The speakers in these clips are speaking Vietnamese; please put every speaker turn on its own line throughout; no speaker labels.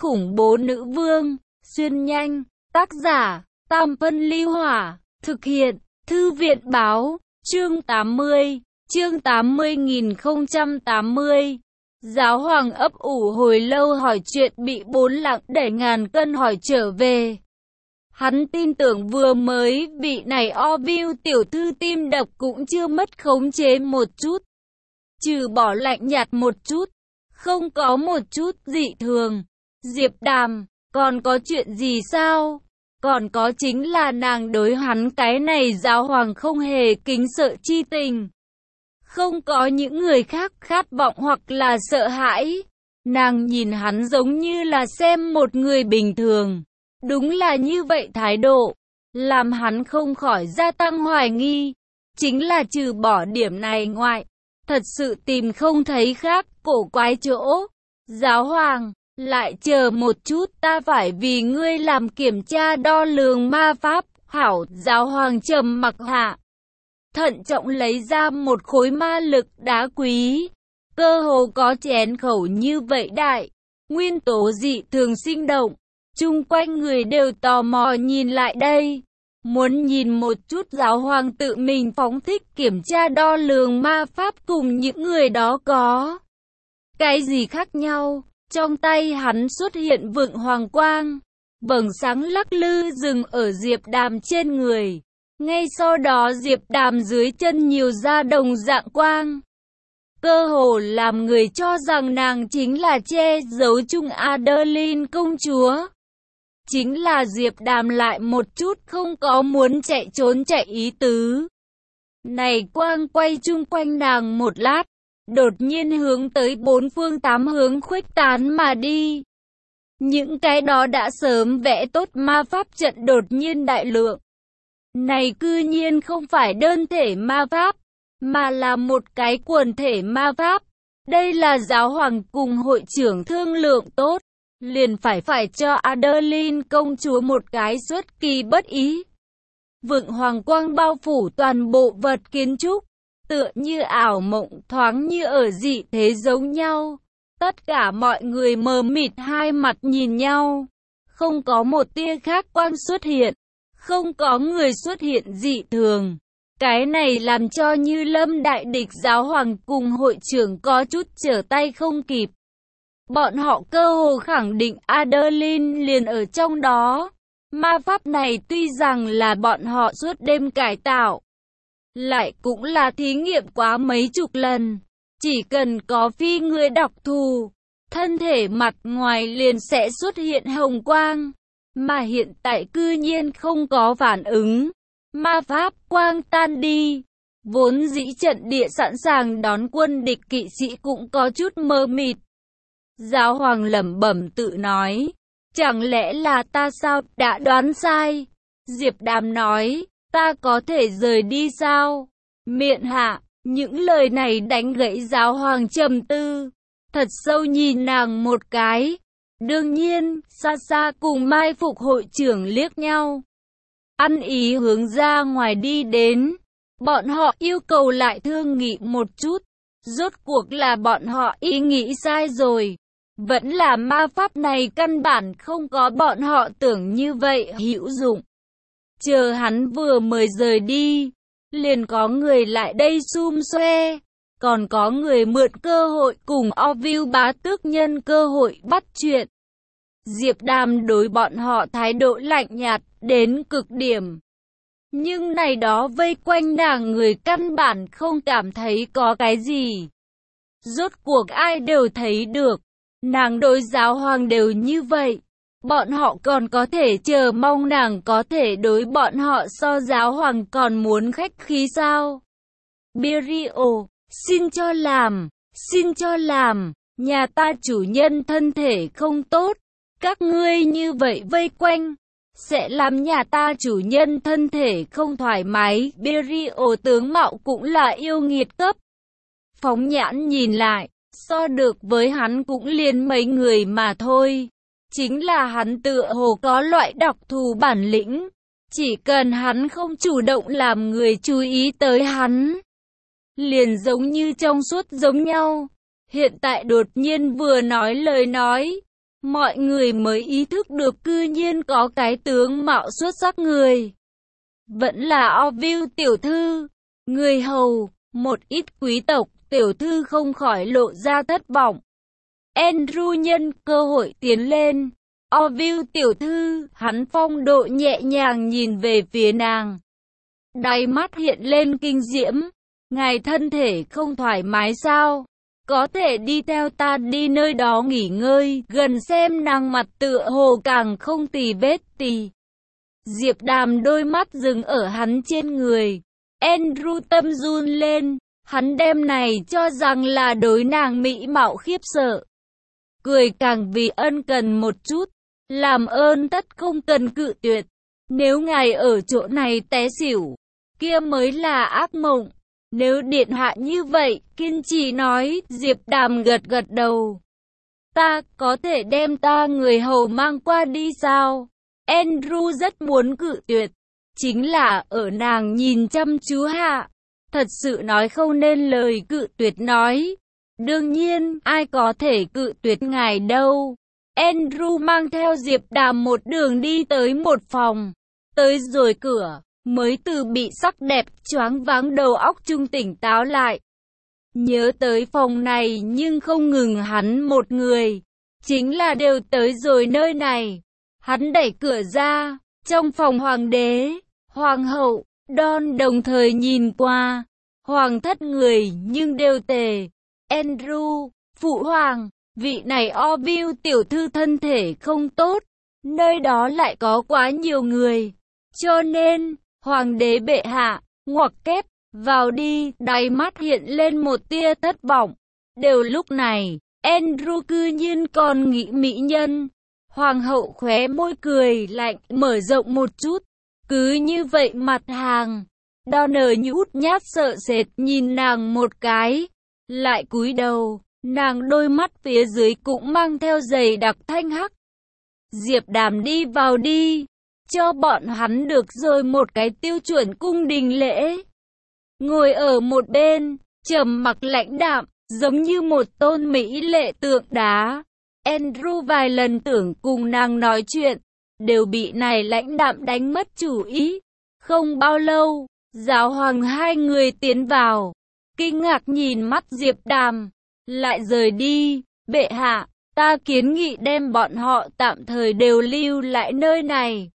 khủng bố nữ vương, xuyên nhanh, tác giả, Tam Phân Ly Hỏa, thực hiện, Thư viện Báo, chương 80, chương 80.080. Giáo hoàng ấp ủ hồi lâu hỏi chuyện bị 4 lạng đẩy ngàn cân hỏi trở về. Hắn tin tưởng vừa mới vị này Orville tiểu thư tim đập cũng chưa mất khống chế một chút. Trừ bỏ lạnh nhạt một chút, không có một chút dị thường. Diệp Đàm, còn có chuyện gì sao? Còn có chính là nàng đối hắn cái này giáo hoàng không hề kính sợ chi tình. Không có những người khác khát vọng hoặc là sợ hãi. Nàng nhìn hắn giống như là xem một người bình thường. Đúng là như vậy thái độ, làm hắn không khỏi gia tăng hoài nghi. Chính là trừ bỏ điểm này ngoại, thật sự tìm không thấy khác cổ quái chỗ. Giáo hoàng, lại chờ một chút, ta phải vì ngươi làm kiểm tra đo lường ma pháp. Hảo, giáo hoàng trầm mặc hạ, thận trọng lấy ra một khối ma lực đá quý. Cơ hồ có chén khẩu như vậy đại, nguyên tố dị thường sinh động. Chung quanh người đều tò mò nhìn lại đây, muốn nhìn một chút giáo hoàng tự mình phóng thích kiểm tra đo lường ma pháp cùng những người đó có cái gì khác nhau. Trong tay hắn xuất hiện vượng hoàng quang, vầng sáng lắc lư dừng ở Diệp Đàm trên người. Ngay sau đó Diệp Đàm dưới chân nhiều ra đồng dạng quang, cơ hồ làm người cho rằng nàng chính là che giấu chung Adeline công chúa. Chính là Diệp Đàm lại một chút không có muốn chạy trốn chạy ý tứ. Này quang quay chung quanh nàng một lát, đột nhiên hướng tới 4 phương 8 hướng khuếch tán mà đi. Những cái đó đã sớm vẽ tốt ma pháp trận đột nhiên đại lượng. Này cư nhiên không phải đơn thể ma pháp, mà là một cái quần thể ma pháp. Đây là giáo hoàng cùng hội trưởng thương lượng tốt, liền phải cho Adeline công chúa một cái xuất kỳ bất ý. Vượng hoàng quang bao phủ toàn bộ vật kiến trúc, tựa như ảo mộng, thoáng như ở dị thế giống nhau. Tất cả mọi người mờ mịt hai mặt nhìn nhau, không có một tia khác quang xuất hiện, không có người xuất hiện dị thường. Cái này làm cho Như Lâm đại địch giáo hoàng cùng hội trưởng có chút trở tay không kịp. Bọn họ cơ hồ khẳng định Adeline liền ở trong đó. Ma pháp này tuy rằng là bọn họ suốt đêm cải tạo, lại cũng là thí nghiệm quá mấy chục lần. Chỉ cần có phi người đọc thù, thân thể mặt ngoài liền sẽ xuất hiện hồng quang. Mà hiện tại cư nhiên không có phản ứng. Ma pháp quang tan đi. Vốn dĩ trận địa sẵn sàng đón quân địch kỵ sĩ cũng có chút mơ mịt. Giáo hoàng lẩm bẩm tự nói, chẳng lẽ là ta sao, đã đoán sai? Diệp Đàm nói, ta có thể rời đi sao? Miện hạ, những lời này đánh gãy giáo hoàng trầm tư, thật sâu nhìn nàng một cái. Đương nhiên, xa xa cùng mai phục hội trưởng liếc nhau, ăn ý hướng ra ngoài đi đến. Bọn họ yêu cầu lại thương nghị một chút, rốt cuộc là bọn họ ý nghĩ sai rồi. Vẫn là ma pháp này căn bản không có bọn họ tưởng như vậy hữu dụng. Chờ hắn vừa mới rời đi, liền có người lại đây xum xoe. Còn có người mượn cơ hội cùng Orville bá tước nhân cơ hội bắt chuyện. Diệp Đàm đối bọn họ thái độ lạnh nhạt đến cực điểm. Nhưng này đó vây quanh nàng người căn bản không cảm thấy có cái gì. Rốt cuộc ai đều thấy được, nàng đối giáo hoàng đều như vậy. Bọn họ còn có thể chờ mong nàng có thể đối bọn họ so giáo hoàng còn muốn khách khí sao? Birio, xin cho làm, nhà ta chủ nhân thân thể không tốt. Các ngươi như vậy vây quanh, sẽ làm nhà ta chủ nhân thân thể không thoải mái. Birio tướng mạo cũng là yêu nghiệt cấp. Phóng nhãn nhìn lại, so được với hắn cũng liền mấy người mà thôi. Chính là hắn tựa hồ có loại đặc thù bản lĩnh. Chỉ cần hắn không chủ động làm người chú ý tới hắn, liền giống như trong suốt giống nhau. Hiện tại đột nhiên vừa nói lời nói, mọi người mới ý thức được cư nhiên có cái tướng mạo xuất sắc người. Vẫn là Orville tiểu thư, người hầu, một ít quý tộc tiểu thư không khỏi lộ ra thất vọng. Andrew nhân cơ hội tiến lên. Orville tiểu thư, hắn phong độ nhẹ nhàng nhìn về phía nàng. Đáy mắt hiện lên kinh diễm. Ngài thân thể không thoải mái sao? Có thể đi theo ta đi nơi đó nghỉ ngơi, gần xem nàng mặt tựa hồ càng không tì vết tì. Diệp Đàm đôi mắt dừng ở hắn trên người. Andrew tâm run lên, hắn đem này cho rằng là đối nàng mỹ mạo khiếp sợ. Cười càng vì ân cần một chút, làm ơn tất không cần cự tuyệt. Nếu ngài ở chỗ này té xỉu, kia mới là ác mộng. Nếu điện hạ như vậy, kiên trì nói, Diệp Đàm gật gật đầu. Ta có thể đem ta người hầu mang qua đi sao? Andrew rất muốn cự tuyệt, chính là ở nàng nhìn chăm chú hạ, thật sự nói không nên lời cự tuyệt nói. Đương nhiên, ai có thể cự tuyệt ngài đâu. Andrew mang theo Diệp Đàm một đường đi tới một phòng, tới rồi cửa, mới từ bị sắc đẹp choáng váng đầu óc trung tỉnh táo lại. Nhớ tới phòng này nhưng không ngừng hắn một người, chính là đều tới rồi nơi này. Hắn đẩy cửa ra, trong phòng hoàng đế, hoàng hậu, Don đồng thời nhìn qua, hoàng thất người nhưng đều tề. Andrew, phụ hoàng, vị này Orville tiểu thư thân thể không tốt, nơi đó lại có quá nhiều người, cho nên, hoàng đế bệ hạ, ngoặc kép, vào đi, đáy mắt hiện lên một tia thất vọng. Đều lúc này, Andrew cư nhiên còn nghĩ mỹ nhân. Hoàng hậu khóe môi cười lạnh, mở rộng một chút. Cứ như vậy mặt hàng. Donner nhút nhát sợ sệt nhìn nàng một cái. Lại cúi đầu, nàng đôi mắt phía dưới cũng mang theo dày đặc thanh hắc. Diệp Đàm đi vào đi. Cho bọn hắn được rồi một cái tiêu chuẩn cung đình lễ. Ngồi ở một bên, trầm mặc lãnh đạm, giống như một tôn mỹ lệ tượng đá. Andrew vài lần tưởng cùng nàng nói chuyện, đều bị này lãnh đạm đánh mất chủ ý. Không bao lâu, giáo hoàng hai người tiến vào, kinh ngạc nhìn mắt Diệp Đàm, lại rời đi. Bệ hạ, ta kiến nghị đem bọn họ tạm thời đều lưu lại nơi này.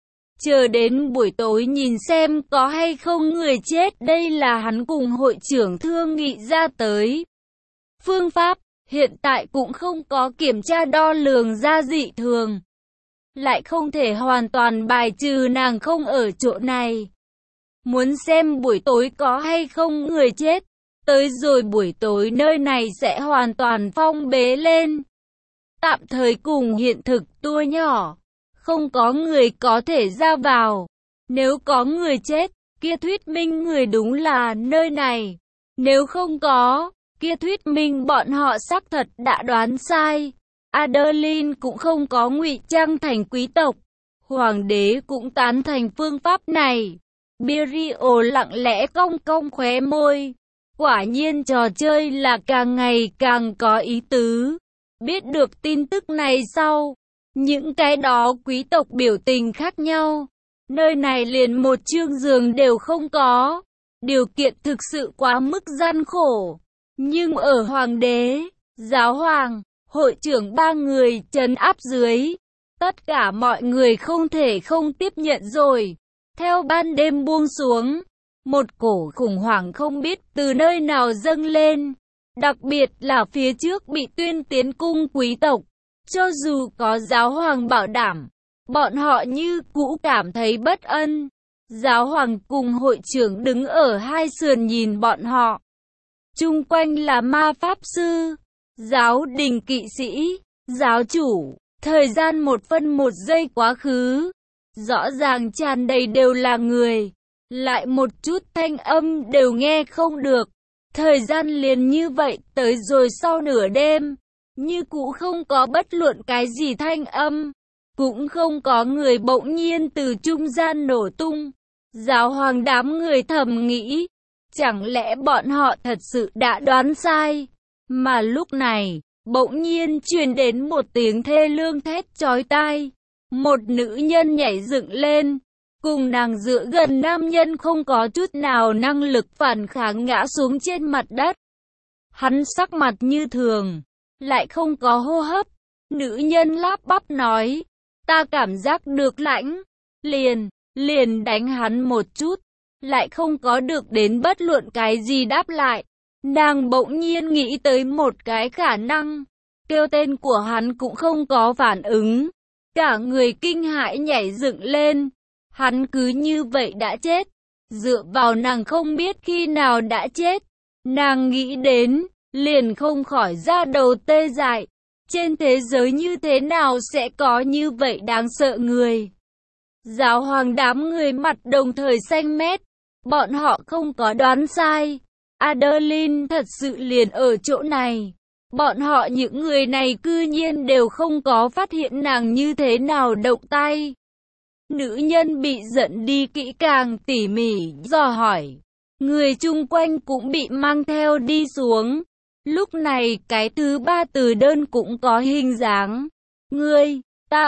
Chờ đến buổi tối nhìn xem có hay không người chết, đây là hắn cùng hội trưởng thương nghị ra tới. Phương pháp, hiện tại cũng không có kiểm tra đo lường ra dị thường. Lại không thể hoàn toàn bài trừ nàng không ở chỗ này. Muốn xem buổi tối có hay không người chết, tới rồi buổi tối nơi này sẽ hoàn toàn phong bế lên. Tạm thời cùng hiện thực tua nhỏ. Không có người có thể ra vào. Nếu có người chết, kia thuyết minh người đúng là nơi này. Nếu không có, kia thuyết minh bọn họ xác thật đã đoán sai. Adeline cũng không có ngụy trang thành quý tộc. Hoàng đế cũng tán thành phương pháp này. Birio lặng lẽ cong cong khóe môi. Quả nhiên trò chơi là càng ngày càng có ý tứ. Biết được tin tức này sau, những cái đó quý tộc biểu tình khác nhau. Nơi này liền một chương giường đều không có. Điều kiện thực sự quá mức gian khổ. Nhưng ở hoàng đế, giáo hoàng, hội trưởng ba người trấn áp dưới, tất cả mọi người không thể không tiếp nhận rồi. Theo ban đêm buông xuống, một cổ khủng hoảng không biết từ nơi nào dâng lên. Đặc biệt là phía trước bị tuyên tiến cung quý tộc. Cho dù có giáo hoàng bảo đảm, bọn họ như cũ cảm thấy bất an. Giáo hoàng cùng hội trưởng đứng ở hai sườn nhìn bọn họ. Chung quanh là ma pháp sư, giáo đình kỵ sĩ, giáo chủ. Thời gian 1 phân 1 giây quá khứ. Rõ ràng tràn đầy đều là người. Lại một chút thanh âm đều nghe không được. Thời gian liền như vậy tới rồi sau nửa đêm. Như cũ không có bất luận cái gì thanh âm. Cũng không có người bỗng nhiên từ trung gian nổ tung. Giáo hoàng đám người thầm nghĩ. Chẳng lẽ bọn họ thật sự đã đoán sai? Mà lúc này, bỗng nhiên truyền đến một tiếng thê lương thét chói tai. Một nữ nhân nhảy dựng lên, cùng nàng dựa gần nam nhân không có chút nào năng lực phản kháng ngã xuống trên mặt đất. Hắn sắc mặt như thường, lại không có hô hấp. Nữ nhân lắp bắp nói, ta cảm giác được lạnh, liền đánh hắn một chút, lại không có được đến bất luận cái gì đáp lại. Nàng bỗng nhiên nghĩ tới một cái khả năng, kêu tên của hắn cũng không có phản ứng. Cả người kinh hãi nhảy dựng lên, hắn cứ như vậy đã chết. Dựa vào nàng không biết khi nào đã chết, nàng nghĩ đến, liền không khỏi da đầu tê dại. Trên thế giới như thế nào sẽ có như vậy đáng sợ người? Giáo hoàng đám người mặt đồng thời xanh mét, bọn họ không có đoán sai. Adeline thật sự liền ở chỗ này. Bọn họ những người này cư nhiên đều không có phát hiện nàng như thế nào động tay. Nữ nhân bị giận đi kỹ càng tỉ mỉ, dò hỏi. Người chung quanh cũng bị mang theo đi xuống. Lúc này cái thứ ba từ đơn cũng có hình dáng. Ngươi, ta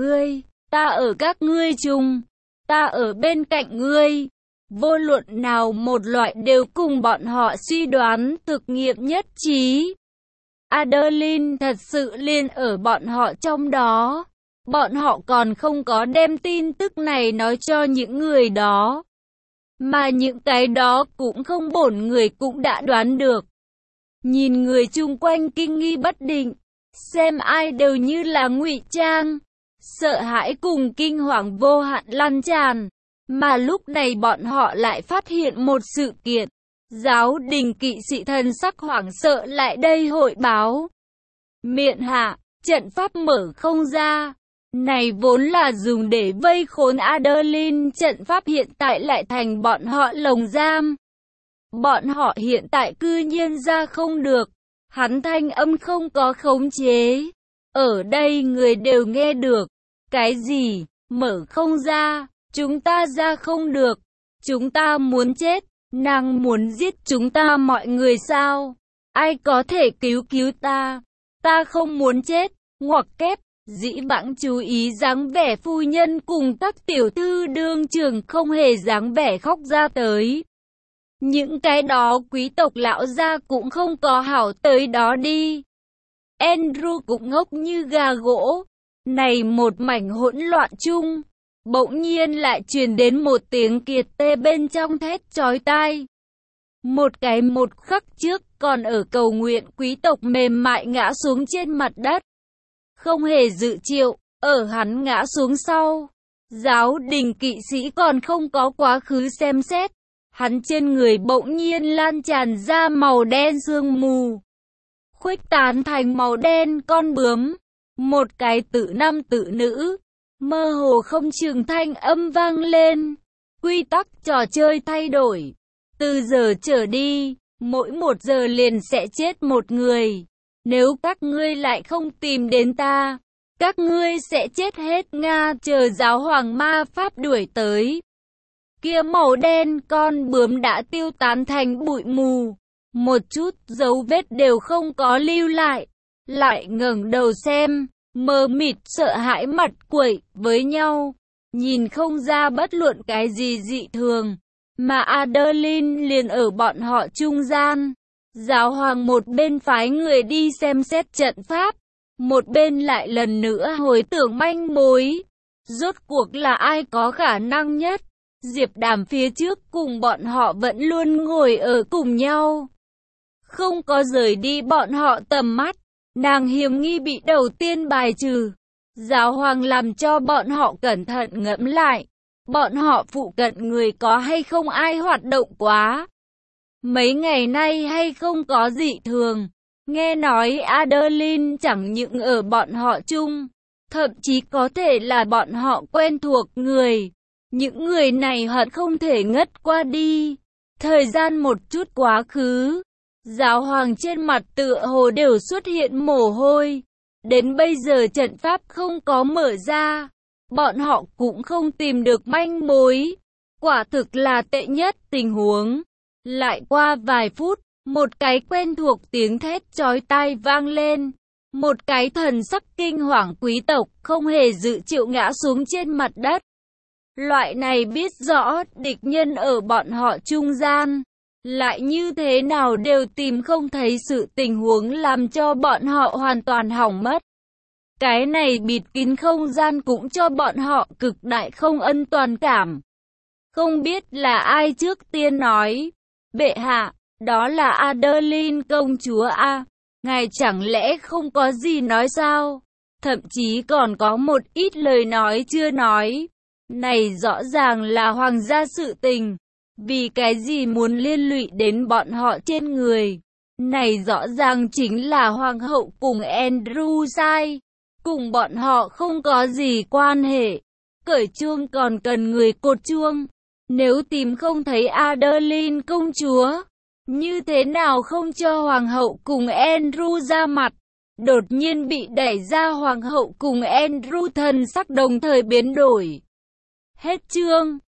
ở các ngươi chung, ta ở bên cạnh ngươi. Vô luận nào một loại đều cùng bọn họ suy đoán thực nghiệm nhất trí. Adeline thật sự liền ở bọn họ trong đó. Bọn họ còn không có đem tin tức này nói cho những người đó. Mà những cái đó cũng không bổn người cũng đã đoán được. Nhìn người chung quanh kinh nghi bất định, xem ai đều như là ngụy trang. Sợ hãi cùng kinh hoàng vô hạn lan tràn. Mà lúc này bọn họ lại phát hiện một sự kiện. Giáo đình kỵ sĩ thần sắc hoảng sợ lại đây hội báo. Miện hạ, trận pháp mở không ra. Này vốn là dùng để vây khốn Adeline, trận pháp hiện tại lại thành bọn họ lồng giam. Bọn họ hiện tại cư nhiên ra không được. Hắn thanh âm không có khống chế. Ở đây người đều nghe được. Cái gì? Mở không ra? Chúng ta ra không được. Chúng ta muốn chết. Nàng muốn giết chúng ta mọi người sao? Ai có thể cứu ta? Ta không muốn chết. Ngoặc kép. Dĩ vãng chú ý dáng vẻ phu nhân cùng các tiểu thư đương trường không hề dáng vẻ khóc ra tới. Những cái đó quý tộc lão gia cũng không có hảo tới đó đi. Andrew cũng ngốc như gà gỗ. Này một mảnh hỗn loạn chung, bỗng nhiên lại truyền đến một tiếng kiệt tê bên trong thét chói tai. Một khắc trước còn ở cầu nguyện quý tộc mềm mại ngã xuống trên mặt đất. Không hề dự triệu, ở hắn ngã xuống sau. Giáo đình kỵ sĩ còn không có quá khứ xem xét. Hắn trên người bỗng nhiên lan tràn ra màu đen sương mù. Khuếch tán thành màu đen con bướm. Một cái tự nam tự nữ. Mơ hồ không chừng thanh âm vang lên. Quy tắc trò chơi thay đổi. Từ giờ trở đi, mỗi 1 giờ liền sẽ chết một người. Nếu các ngươi lại không tìm đến ta, các ngươi sẽ chết hết Nga. Chờ giáo hoàng ma pháp đuổi tới. Kia màu đen con bướm đã tiêu tán thành bụi mù. Một chút dấu vết đều không có lưu lại. Lại ngẩng đầu xem, mờ mịt sợ hãi mặt quậy với nhau. Nhìn không ra bất luận cái gì dị thường. Mà Adeline liền ở bọn họ trung gian. Giáo hoàng một bên phái người đi xem xét trận pháp, một bên lại lần nữa hồi tưởng manh mối. Rốt cuộc là ai có khả năng nhất? Diệp Đàm phía trước cùng bọn họ vẫn luôn ngồi ở cùng nhau. Không có rời đi bọn họ tầm mắt. Nàng hiểm nghi bị đầu tiên bài trừ. Giáo hoàng làm cho bọn họ cẩn thận ngẫm lại. Bọn họ phụ cận người có hay không ai hoạt động quá? Mấy ngày nay hay không có dị thường? Nghe nói Adeline chẳng những ở bọn họ chung, thậm chí có thể là bọn họ quen thuộc người. Những người này hận không thể ngất qua đi. Thời gian một chút quá khứ, giáo hoàng trên mặt tựa hồ đều xuất hiện mồ hôi. Đến bây giờ trận pháp không có mở ra, bọn họ cũng không tìm được manh mối. Quả thực là tệ nhất tình huống. Lại qua vài phút, một cái quen thuộc tiếng thét chói tai vang lên. Một cái thần sắc kinh hoàng quý tộc không hề dự chịu ngã xuống trên mặt đất. Loại này biết rõ địch nhân ở bọn họ trung gian, lại như thế nào đều tìm không thấy sự tình huống làm cho bọn họ hoàn toàn hỏng mất. Cái này bịt kín không gian cũng cho bọn họ cực đại không an toàn cảm. Không biết là ai trước tiên nói, bệ hạ, đó là Adeline công chúa a, ngài chẳng lẽ không có gì nói sao? Thậm chí còn có một ít lời nói chưa nói. Này rõ ràng là hoàng gia sự tình, vì cái gì muốn liên lụy đến bọn họ trên người? Này rõ ràng chính là hoàng hậu cùng Andrew sai, cùng bọn họ không có gì quan hệ. Cởi chuông còn cần người cột chuông. Nếu tìm không thấy Adeline công chúa, như thế nào không cho hoàng hậu cùng Andrew ra mặt? Đột nhiên bị đẩy ra, hoàng hậu cùng Andrew thần sắc đồng thời biến đổi. Hết chương.